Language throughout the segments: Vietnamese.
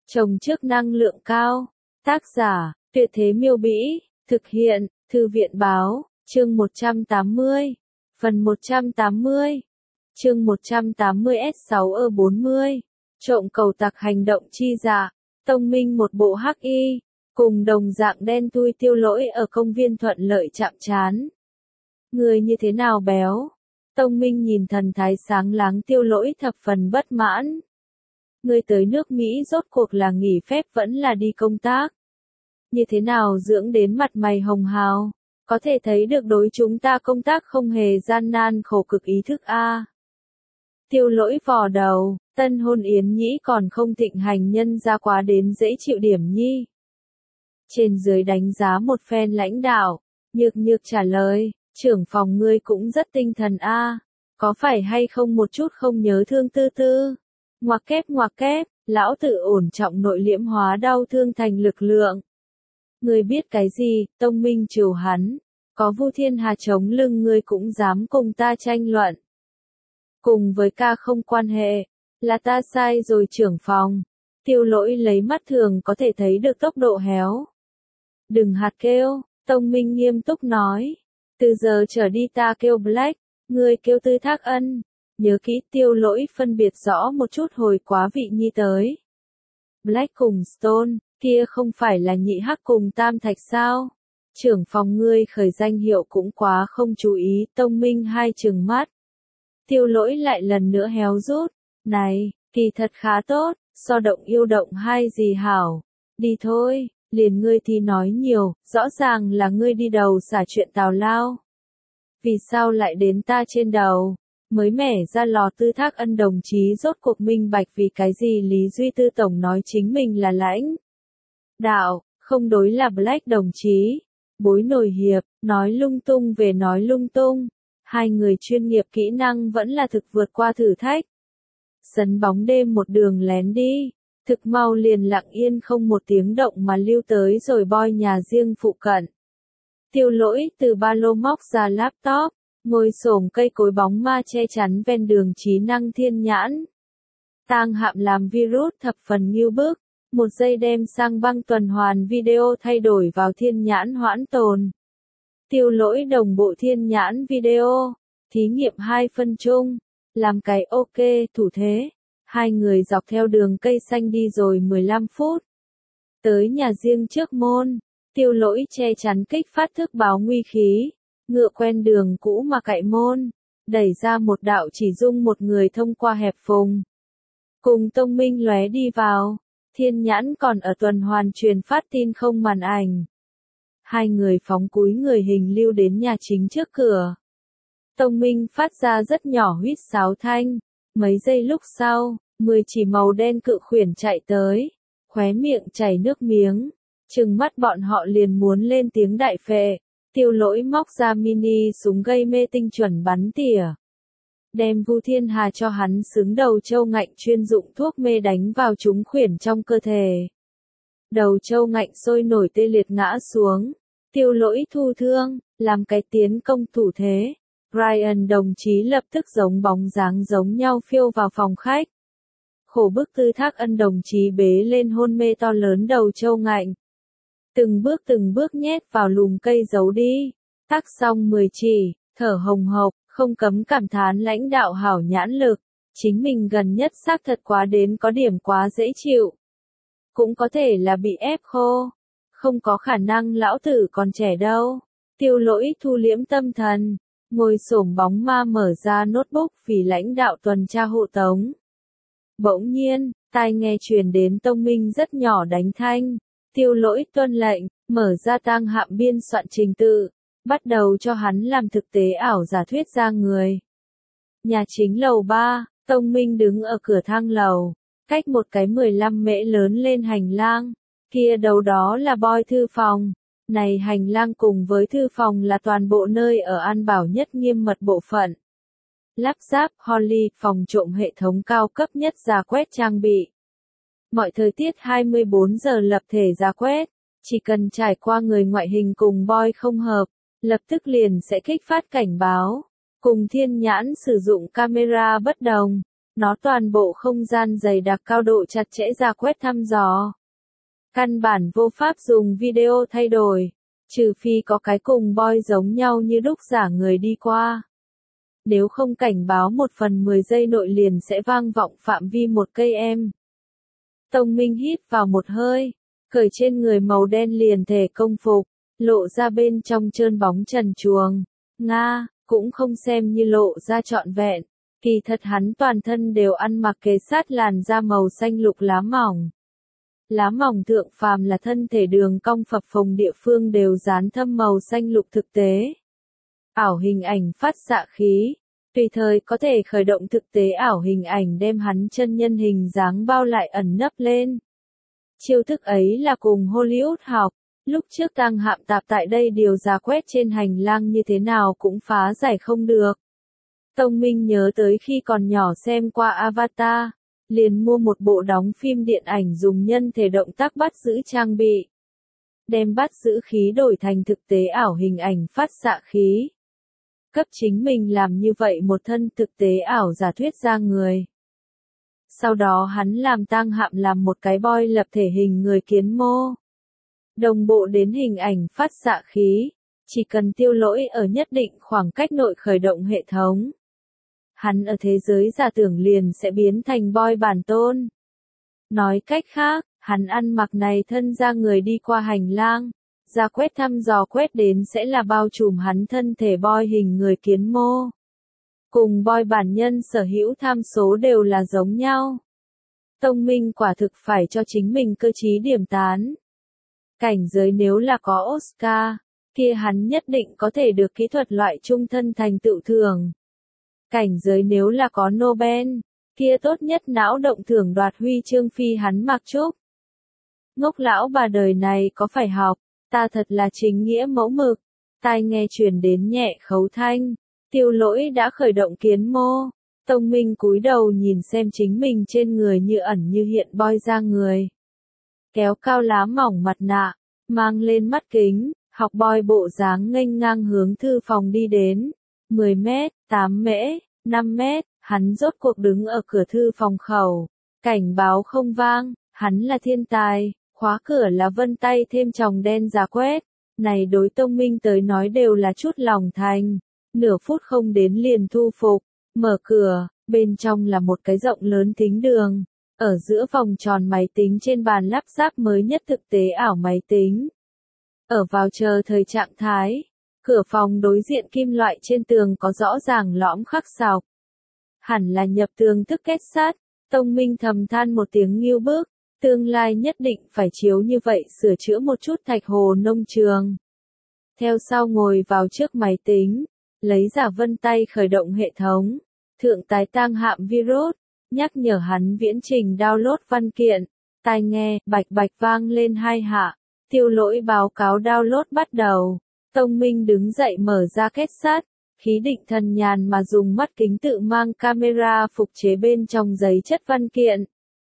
Trồng trước năng lượng cao. Tác giả, Tuyệt Thế Miêu Bĩ. Thực hiện, Thư viện Báo. Chương 180. Phần 180. Chương 180S6E40. Trộm cầu tặc hành động chi dạ. Tông Minh một bộ hắc y, cùng đồng dạng đen thui Tiêu Lỗi ở công viên thuận lợi chạm trán. Người như thế nào béo? Tông Minh nhìn thần thái sáng láng Tiêu Lỗi thập phần bất mãn. Ngươi tới nước Mỹ rốt cuộc là nghỉ phép vẫn là đi công tác? Như thế nào dưỡng đến mặt mày hồng hào? Có thể thấy được đối chúng ta công tác không hề gian nan khổ cực ý thức a. Tiêu Lỗi vò đầu, tân hôn yến nhĩ còn không thịnh hành nhân ra quá đến dễ chịu điểm nhi. Trên dưới đánh giá một phen lãnh đạo, nhược nhược trả lời, trưởng phòng ngươi cũng rất tinh thần a, có phải hay không một chút không nhớ thương tư tư? Ngoặc kép, lão tử ổn trọng nội liễm hóa đau thương thành lực lượng. Ngươi biết cái gì? Tông Minh trừ hắn, có Vu Thiên Hà chống lưng ngươi cũng dám cùng ta tranh luận. Cùng với ca không quan hệ, là ta sai rồi trưởng phòng. Tiêu Lỗi lấy mắt thường có thể thấy được tốc độ héo. Đừng hạt kêu, Tông Minh nghiêm túc nói. Từ giờ trở đi ta kêu Black, ngươi kêu Tư Thác Ân. Nhớ kỹ. Tiêu Lỗi phân biệt rõ một chút hồi quá vị nhi tới. Black cùng Stone, kia không phải là nhị hắc cùng tam thạch sao? Trưởng phòng ngươi khởi danh hiệu cũng quá không chú ý. Tông Minh hai trừng mắt. Tiêu Lỗi lại lần nữa héo rút. Này, kỳ thật khá tốt, so động yêu động hai gì hảo. Đi thôi, liền ngươi thì nói nhiều, rõ ràng là ngươi đi đầu xả chuyện tào lao. Vì sao lại đến ta trên đầu? Mới mẻ ra lò. Tư Thác Ân đồng chí rốt cuộc minh bạch vì cái gì Lý Duy Tư Tổng nói chính mình là lãnh đạo, không đối là Black đồng chí. Bối nổi hiệp, nói lung tung về nói lung tung. Hai người chuyên nghiệp kỹ năng vẫn là thực vượt qua thử thách. Sân bóng đêm một đường lén đi, thực mau liền lặng yên không một tiếng động mà lưu tới rồi Boy nhà riêng phụ cận. Tiêu Lỗi từ ba lô móc ra laptop, ngồi xổm cây cối bóng ma che chắn ven đường trí năng thiên nhãn. Tang hạm làm virus thập phần ngưu bức, một giây đem sang băng tuần hoàn video thay đổi vào thiên nhãn hoãn tồn. Tiêu Lỗi đồng bộ thiên nhãn video, thí nghiệm 2 phân chung, làm cái ok thủ thế. Hai người dọc theo đường cây xanh đi rồi 15 phút. Tới nhà riêng trước môn, Tiêu Lỗi che chắn kích phát thức báo nguy khí, ngựa quen đường cũ mà cậy môn, đẩy ra một đạo chỉ dung một người thông qua hẹp phùng. Cùng Tông Minh lóe đi vào, thiên nhãn còn ở tuần hoàn truyền phát tin không màn ảnh. Hai người phóng cúi người hình lưu đến nhà chính trước cửa. Tông Minh phát ra rất nhỏ huýt sáo thanh. Mấy giây lúc sau, 10 chỉ màu đen cự khuyển chạy tới, khóe miệng chảy nước miếng, trừng mắt bọn họ liền muốn lên tiếng đại phệ. Tiêu Lỗi móc ra mini súng gây mê tinh chuẩn bắn tỉa. Đem Vu Thiên Hà cho hắn xứng đầu trâu ngạnh chuyên dụng thuốc mê đánh vào chúng khuyển trong cơ thể. Đầu trâu ngạnh sôi nổi tê liệt ngã xuống. Tiêu Lỗi thu thương, làm cái tiến công thủ thế. Brian đồng chí lập tức giống bóng dáng giống nhau phiêu vào phòng khách. Khổ bức Tư Thác Ân đồng chí bế lên hôn mê to lớn đầu trâu ngạnh. Từng bước nhét vào lùm cây giấu đi. Tác xong 10 chỉ, thở hồng hộc, không cấm cảm thán lãnh đạo hảo nhãn lực. Chính mình gần nhất xác thật quá đến có điểm quá dễ chịu. Cũng có thể là bị ép khô. Không có khả năng lão tử còn trẻ đâu. Tiêu Lỗi thu liễm tâm thần, ngồi xổm bóng ma mở ra notebook vì lãnh đạo tuần tra hộ tống. Bỗng nhiên, tai nghe truyền đến Tông Minh rất nhỏ đánh thanh. Tiêu Lỗi tuân lệnh, mở ra tang hạm biên soạn trình tự, bắt đầu cho hắn làm thực tế ảo giả thuyết ra người. Nhà chính lầu 3, Tông Minh đứng ở cửa thang lầu, cách một cái 15 mễ lớn lên hành lang. Kia đầu đó là Boy thư phòng. Này hành lang cùng với thư phòng là toàn bộ nơi ở an bảo nhất nghiêm mật bộ phận. Lắp ráp Holly, phòng trộm hệ thống cao cấp nhất rà quét trang bị. Mọi thời tiết 24 giờ lập thể rà quét, chỉ cần trải qua người ngoại hình cùng Boy không hợp, lập tức liền sẽ kích phát cảnh báo. Cùng thiên nhãn sử dụng camera bất đồng, Nó toàn bộ không gian dày đặc cao độ chặt chẽ ra quét thăm dò. Căn bản vô pháp dùng video thay đổi, trừ phi có cái cùng boy giống nhau như đúc giả người đi qua. Nếu không cảnh báo 1/10 giây nội liền sẽ vang vọng phạm vi 1 cây em. Tông Minh hít vào một hơi, cởi trên người màu đen liền thể công phục, lộ ra bên trong trơn bóng trần truồng. Nga, cũng không xem như lộ ra trọn vẹn, kỳ thật hắn toàn thân đều ăn mặc kề sát làn da màu xanh lục lá mỏng. Lá mỏng thượng phàm là thân thể đường cong phập phồng địa phương đều dán thâm màu xanh lục thực tế. Ảo hình ảnh phát xạ khí, tùy thời có thể khởi động thực tế ảo hình ảnh đem hắn chân nhân hình dáng bao lại ẩn nấp lên. Chiêu thức ấy là cùng Hollywood học, lúc trước Tăng Hạm Tạp tại đây điều ra quét trên hành lang như thế nào cũng phá giải không được. Tông Minh nhớ tới khi còn nhỏ xem qua Avatar, liền mua một bộ đóng phim điện ảnh dùng nhân thể động tác bắt giữ trang bị. Đem bắt giữ khí đổi thành thực tế ảo hình ảnh phát xạ khí. Cấp chính mình làm như vậy một thân thực tế ảo giả thuyết ra người. Sau đó hắn làm Tang Hạm làm một cái boy lập thể hình người kiến mô. Đồng bộ đến hình ảnh phát xạ khí, chỉ cần tiêu lỗi ở nhất định khoảng cách nội khởi động hệ thống. Hắn ở thế giới giả tưởng liền sẽ biến thành boy bản tôn. Nói cách khác, hắn ăn mặc này thân ra người đi qua hành lang, ra quét thăm dò quét đến sẽ là bao trùm hắn thân thể boy hình người kiến mô. Cùng boy bản nhân sở hữu tham số đều là giống nhau. Tông Minh quả thực phải cho chính mình cơ trí điểm tán. Cảnh giới nếu là có Oscar, kia hắn nhất định có thể được kỹ thuật loại trung thân thành tựu thưởng. Cảnh giới nếu là có Nobel, kia tốt nhất não động thưởng đoạt huy chương phi hắn mặc trúc. Ngốc lão bà đời này có phải học, ta thật là chính nghĩa mẫu mực. Tai nghe truyền đến nhẹ khấu thanh, tiêu lỗi đã khởi động kiến mô. Tông Minh cúi đầu nhìn xem chính mình trên người như ẩn như hiện boy ra người. Kéo cao lá mỏng mặt nạ, mang lên mắt kính, học boy bộ dáng nghênh ngang hướng thư phòng đi đến. 10 mét, 8 mễ, 5 mét, hắn rốt cuộc đứng ở cửa thư phòng khẩu. Cảnh báo không vang, hắn là thiên tài, khóa cửa là vân tay thêm tròng đen giá quét. Này đối Tông Minh tới nói đều là chút lòng thành. Nửa phút không đến liền thu phục, mở cửa, bên trong là một cái rộng lớn thính đường. Ở giữa vòng tròn máy tính trên bàn lắp ráp mới nhất thực tế ảo máy tính. Ở vào chờ thời trạng thái. Cửa phòng đối diện kim loại trên tường có rõ ràng lõm khắc sọc. Hẳn là nhập tường thức kết sắt, Tông Minh thầm than một tiếng nghiêu bức, tương lai nhất định phải chiếu như vậy sửa chữa một chút Thạch Hồ nông trường. Theo sau ngồi vào trước máy tính, lấy giả vân tay khởi động hệ thống, thượng tái tang hạm virus, nhắc nhở hắn viễn trình download văn kiện, tai nghe, bạch bạch vang lên 2 hạ, tiêu lỗi báo cáo download bắt đầu. Tông Minh đứng dậy mở ra kết sắt, khí định thần nhàn mà dùng mắt kính tự mang camera phục chế bên trong giấy chất văn kiện.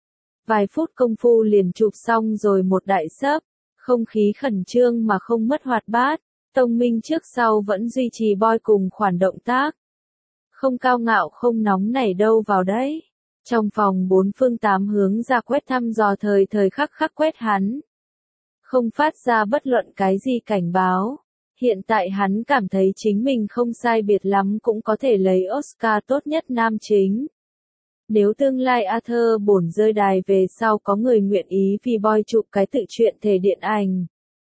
Vài phút công phu liền chụp xong rồi một đại xấp, không khí khẩn trương mà không mất hoạt bát, Tông Minh trước sau vẫn duy trì boy cùng khoản động tác. Không cao ngạo không nóng nảy đâu vào đấy. Trong phòng 4 phương 8 hướng ra quét thăm dò thời thời khắc khắc quét hắn. Không phát ra bất luận cái gì cảnh báo. Hiện tại hắn cảm thấy chính mình không sai biệt lắm cũng có thể lấy Oscar tốt nhất nam chính. Nếu tương lai Arthur bổn rơi đài về sau có người nguyện ý vì boy chụp cái tự truyện thể điện ảnh.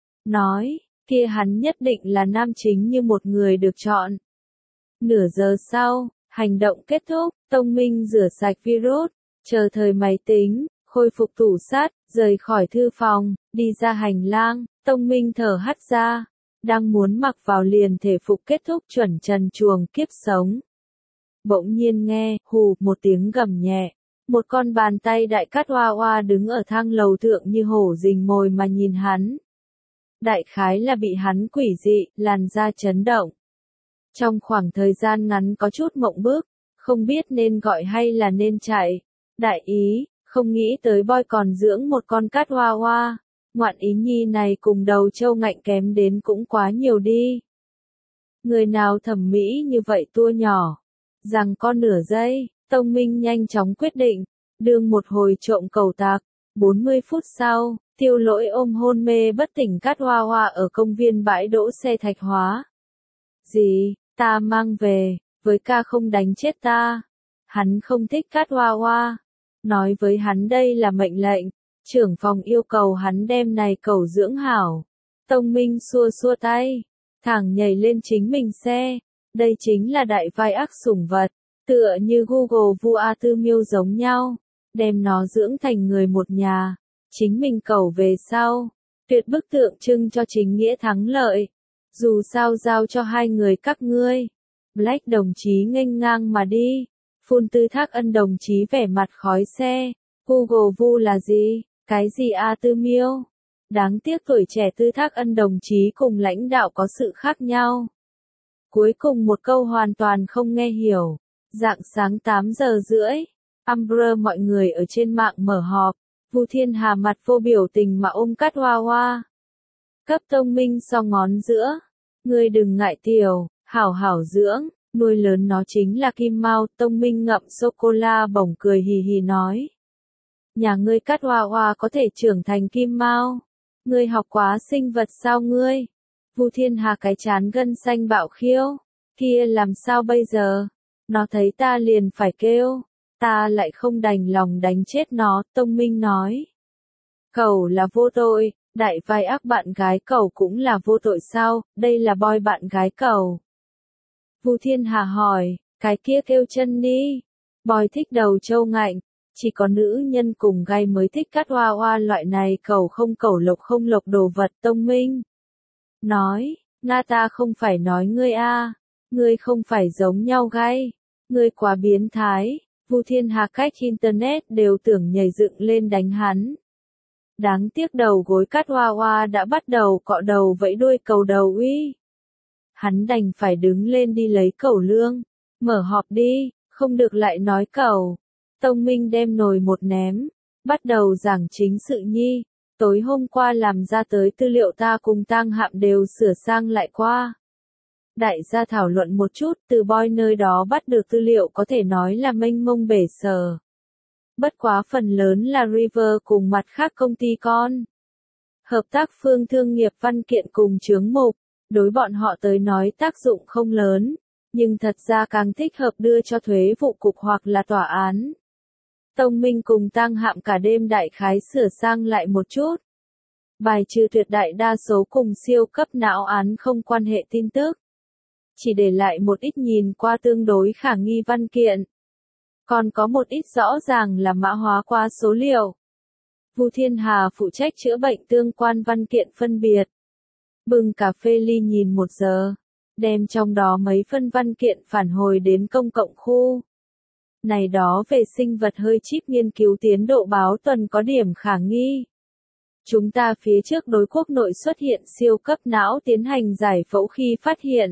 Nói, kia hắn nhất định là nam chính như một người được chọn. Nửa giờ sau, hành động kết thúc, Tông Minh rửa sạch virus, chờ thời máy tính, khôi phục tủ sắt, rời khỏi thư phòng, đi ra hành lang, Tông Minh thở hắt ra. Đang muốn mặc vào liền thể phục kết thúc chuẩn trần truồng kiếp sống. Bỗng nhiên nghe, hù, một tiếng gầm nhẹ. Một con bàn tay đại cát oa oa đứng ở thang lầu thượng như hổ rình mồi mà nhìn hắn. Đại khái là bị hắn quỷ dị, làn da chấn động. Trong khoảng thời gian ngắn có chút mộng bức, không biết nên gọi hay là nên chạy. Đại ý, không nghĩ tới boy còn dưỡng một con cát oa oa. Ngoạn ý nhi này cùng đầu trâu ngạnh kém đến cũng quá nhiều đi. Người nào thẩm mỹ như vậy tua nhỏ, rằng con nửa giây, Tông Minh nhanh chóng quyết định, đương một hồi trộm cầu tạc. 40 phút sau, Tiêu Lỗi ôm hôn mê bất tỉnh Cát Hoa Hoa ở công viên bãi đỗ xe Thạch Hóa. Gì, ta mang về, với ca không đánh chết ta. Hắn không thích Cát Hoa Hoa. Nói với hắn đây là mệnh lệnh, trưởng phòng yêu cầu hắn đem này cẩu dưỡng hảo. Tông Minh xua xua tay, thẳng nhảy lên chính mình xe. Đây chính là đại vai ác sủng vật, tựa như Google vua A Tư Miêu giống nhau, đem nó dưỡng thành người một nhà. Chính mình cẩu về sau, tuyệt bức tượng trưng cho chính nghĩa thắng lợi. Dù sao giao cho hai người các ngươi. Black đồng chí nghênh ngang mà đi. Phun Tư Thác Ân đồng chí vẻ mặt khói xe. Google Vu là gì? Cái gì A Tư Miêu? Đáng tiếc tuổi trẻ Tư Thác Ân đồng chí cùng lãnh đạo có sự khác nhau. Cuối cùng một câu hoàn toàn không nghe hiểu. Rạng sáng 8 giờ rưỡi, Umbrella mọi người ở trên mạng mở họp. Vu Thiên Hà mặt vô biểu tình mà ôm Cát Hoa Hoa. Cấp Tông Minh so ngón giữa. Ngươi đừng ngại tiểu, hảo hảo dưỡng, nuôi lớn nó chính là Kim Mao. Tông Minh ngậm sô-cô-la bổng cười hì hì nói. Nhà ngươi Cát Hoa Hoa có thể trưởng thành Kim Mao. Ngươi học quá sinh vật sao ngươi? Vu Thiên Hà cái chán gân xanh bạo khiêu. Kia làm sao bây giờ? Nó thấy ta liền phải kêu. Ta lại không đành lòng đánh chết nó, Tông Minh nói. Cẩu là vô tội, đại vai ác bạn gái cẩu cũng là vô tội sao, đây là boy bạn gái cẩu. Vu Thiên Hà hỏi, cái kia kêu chân đi. Boy thích đầu trâu ngạnh, chỉ có nữ nhân cùng gay mới thích Cát Hoa Hoa loại này cẩu không lộc đồ vật. Tông Minh nói, Nga ta không phải nói ngươi a, ngươi không phải giống nhau gay, ngươi quá biến thái. Vu Thiên Hà cách internet đều tưởng nhảy dựng lên đánh hắn. Đáng tiếc đầu gối Cát Hoa Hoa đã bắt đầu cọ đầu vẫy đuôi cầu đầu uy. Hắn đành phải đứng lên đi lấy cẩu lương. Mở họp đi, không được lại nói cẩu. Tông Minh đem nồi một ném, bắt đầu giảng chính sự nhi. Tối hôm qua làm ra tới tư liệu ta cùng Tang Hạm đều sửa sang lại qua. Đại gia thảo luận một chút, từ Boy nơi đó bắt được tư liệu có thể nói là mênh mông bể sờ. Bất quá phần lớn là River cùng mặt khác công ty con. Hợp tác phương thương nghiệp văn kiện cùng chướng mục, đối bọn họ tới nói tác dụng không lớn, nhưng thật ra càng thích hợp đưa cho thuế vụ cục hoặc là tòa án. Tông Minh cùng Tang Hạm cả đêm đại khái sửa sang lại một chút. Bài trừ tuyệt đại đa số cùng siêu cấp não án không quan hệ tin tức. Chỉ để lại một ít nhìn qua tương đối khả nghi văn kiện. Còn có một ít rõ ràng là mã hóa qua số liệu. Vu Thiên Hà phụ trách chữa bệnh tương quan văn kiện phân biệt. Bưng cà phê ly nhìn 1 giờ, đem trong đó mấy phân văn kiện phản hồi đến công cộng khu. Này đó về sinh vật hơi chip nghiên cứu tiến độ báo tuần có điểm khả nghi. Chúng ta phía trước đối quốc nội xuất hiện siêu cấp não tiến hành giải phẫu khi phát hiện.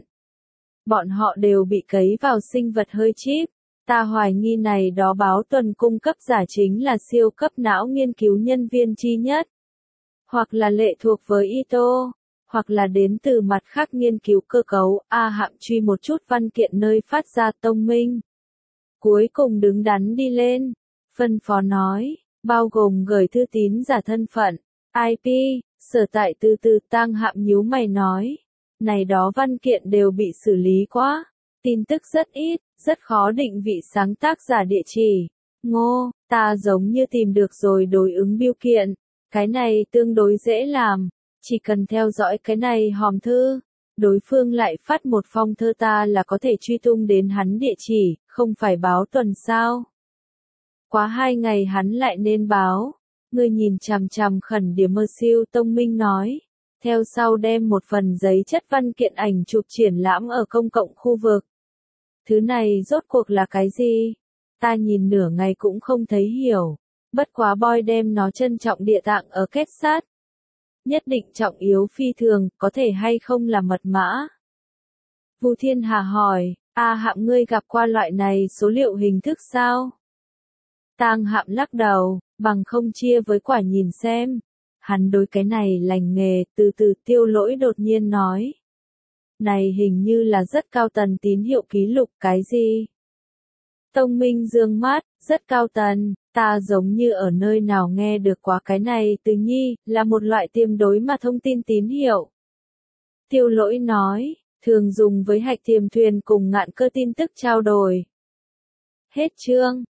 Bọn họ đều bị cấy vào sinh vật hơi chip. Ta hoài nghi này đó báo tuần cung cấp giả chính là siêu cấp não nghiên cứu nhân viên chi nhất. Hoặc là lệ thuộc với ITO, hoặc là đến từ mặt khác nghiên cứu cơ cấu. A Hạm truy một chút văn kiện nơi phát ra. Tông Minh cuối cùng đứng đắn đi lên, phân phó nói, bao gồm gửi thư tín giả thân phận, IP, sở tại. Từ Tang Hạm nhíu mày nói, này đó văn kiện đều bị xử lý quá, tin tức rất ít, rất khó định vị sáng tác giả địa chỉ. Ngô, ta giống như tìm được rồi đối ứng bưu kiện, cái này tương đối dễ làm, chỉ cần theo dõi cái này hòm thư. Đối phương lại phát một phong thơ ta là có thể truy tung đến hắn địa chỉ, không phải báo tuần sao. Quá 2 ngày hắn lại nên báo. Ngươi nhìn chằm chằm khẩn điểm mơ siêu. Tông Minh nói. Theo sau đem một phần giấy chất văn kiện ảnh chụp triển lãm ở công cộng khu vực. Thứ này rốt cuộc là cái gì? Ta nhìn nửa ngày cũng không thấy hiểu. Bất quá Boy đem nó trân trọng địa tạng ở kết sát. Nhất định trọng yếu phi thường, có thể hay không là mật mã? Vu Thiên Hà hỏi, A Hạm ngươi gặp qua loại này số liệu hình thức sao? Tang Hạm lắc đầu, bằng không chia với quả nhìn xem. Hắn đối cái này lành nghề. Từ Tiêu Lỗi đột nhiên nói. Này hình như là rất cao tần tín hiệu ký lục. Cái gì? Tông Minh dương mắt, rất cao tần, ta giống như ở nơi nào nghe được quá cái này từ nhi, là một loại tiềm đối mà thông tin tín hiệu. Tiêu Lỗi nói, thường dùng với hạch tiềm thuyền cùng ngạn cơ tin tức trao đổi. Hết chương.